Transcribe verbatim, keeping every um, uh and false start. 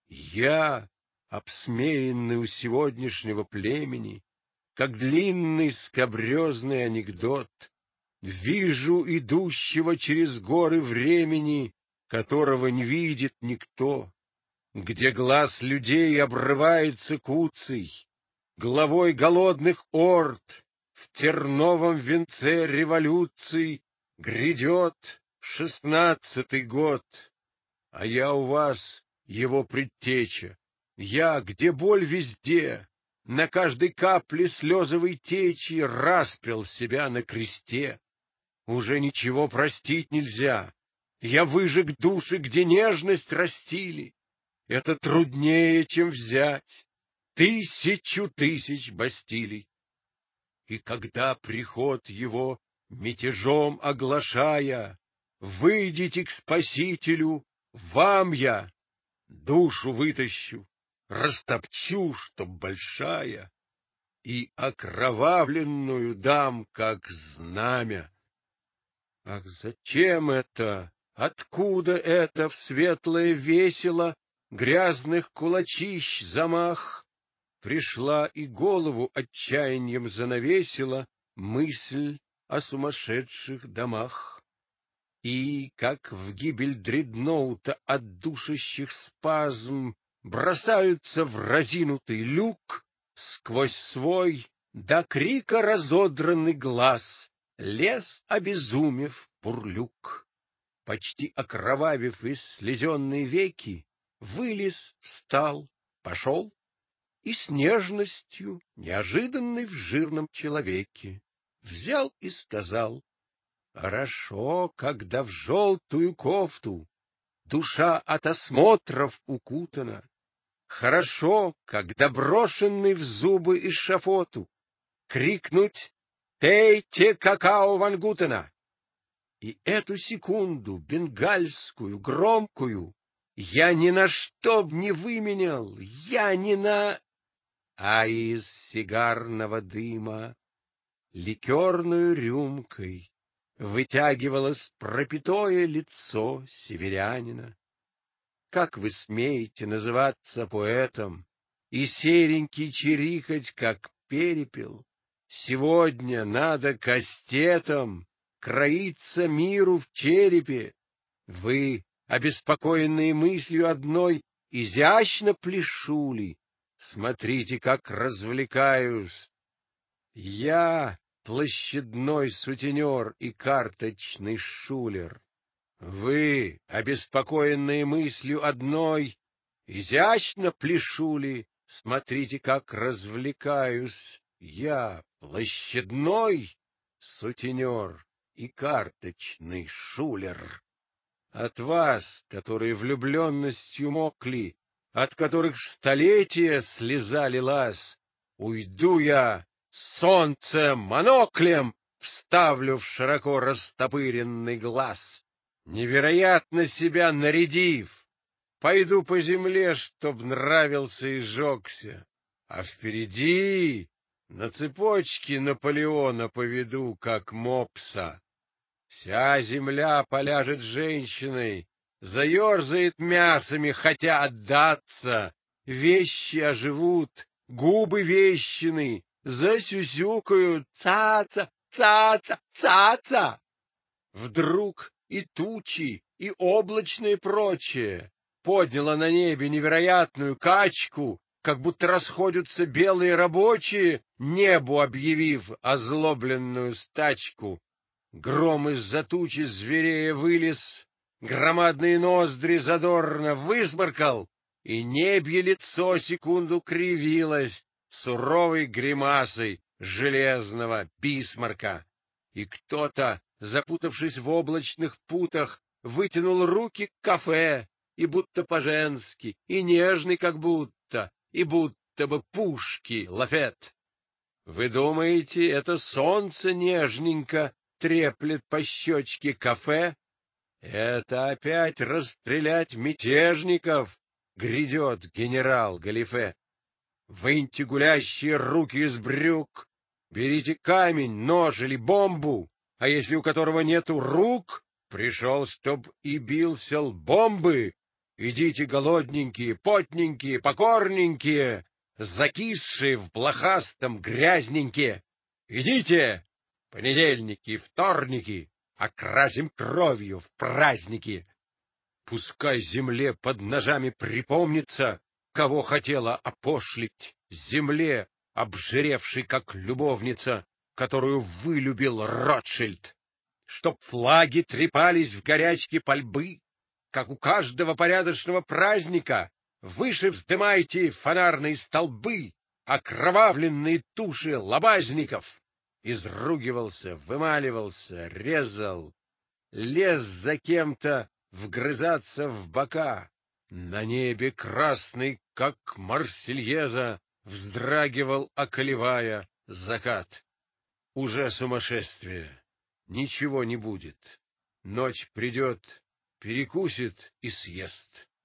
Я, обсмеянный у сегодняшнего племени, как длинный скабрезный анекдот, вижу идущего через горы времени, которого не видит никто, где глаз людей обрывается куцей, главой голодных орд в терновом венце революции грядет шестнадцатый год, а я у вас его предтеча, я, где боль везде, на каждой капле слезовой течи распял себя на кресте. Уже ничего простить нельзя, я выжег души, где нежность растили. Это труднее, чем взять тысячу тысяч Бастилий. И когда приход его мятежом оглашая, выйдите к Спасителю, вам я душу вытащу, растопчу, чтоб большая, и окровавленную дам, как знамя. Ах, зачем это? Откуда это в светлое весело грязных кулачищ замах? Пришла и голову отчаянием занавесила мысль о сумасшедших домах. И, как в гибель дредноута от душащих спазм, бросаются в разинутый люк, сквозь свой до крика разодранный глаз лез, обезумев, бурлюк. Почти окровавив из слезенные веки, вылез, встал, пошел, и с нежностью, неожиданной в жирном человеке, взял и сказал: хорошо, когда в желтую кофту душа от осмотров укутана, хорошо, когда брошенный в зубы эшафоту крикнуть «Пейте какао Вангутена!» И эту секунду бенгальскую, громкую, я ни на что б не выменял, я ни на... А из сигарного дыма ликерную рюмкой вытягивалось пропитое лицо северянина. Как вы смеете называться поэтом и серенький чирикать, как перепел? Сегодня надо кастетом кроиться миру в черепе. Вы, обеспокоенные мыслью одной, изящно пляшули. Смотрите, как развлекаюсь. Я площадной сутенер и карточный шулер. Вы, обеспокоенные мыслью одной, изящно пляшули. Смотрите, как развлекаюсь. Я площадной сутенер и карточный шулер. От вас, которые влюбленностью мокли, от которых столетия слеза лилась, уйду я солнцем моноклем, вставлю в широко растопыренный глаз. Невероятно себя нарядив, пойду по земле, чтоб нравился и жегся, а впереди на цепочке Наполеона поведу, как мопса. Вся земля поляжет женщиной, заерзает мясами, хотя отдаться. Вещи оживут, губы вещины, засюсюкают «ца-ца, ца-ца, ца-ца». Вдруг и тучи, и облачное прочее подняло на небе невероятную качку, как будто расходятся белые рабочие, небу объявив озлобленную стачку. Гром из-за тучи зверея вылез, громадные ноздри задорно высморкал, и небье лицо секунду кривилось суровой гримасой железного Бисмарка. И кто-то, запутавшись в облачных путах, вытянул руки к кафе, и будто по-женски, и нежный как будто, и будто бы пушки лафет. Вы думаете, это солнце нежненько треплет по щечке кафе? Это опять расстрелять мятежников грядет генерал Галифе. Выньте гулящие руки из брюк, берите камень, нож или бомбу, а если у которого нету рук, пришел, чтоб и бился лбом бы. Идите, голодненькие, потненькие, покорненькие, закисшие в блохастом грязненькие. Идите, понедельники и вторники, окрасим кровью в праздники. Пускай земле под ножами припомнится, кого хотела опошлить, земле, обжиревшей как любовница, которую вылюбил Ротшильд. Чтоб флаги трепались в горячке пальбы, как у каждого порядочного праздника, выше вздымайте фонарные столбы, окровавленные туши лобазников. Изругивался, вымаливался, резал, лез за кем-то вгрызаться в бока. На небе красный, как Марсельеза, вздрагивал, околевая, закат. Уже сумасшествие, ничего не будет. Ночь придет, перекусит и съест.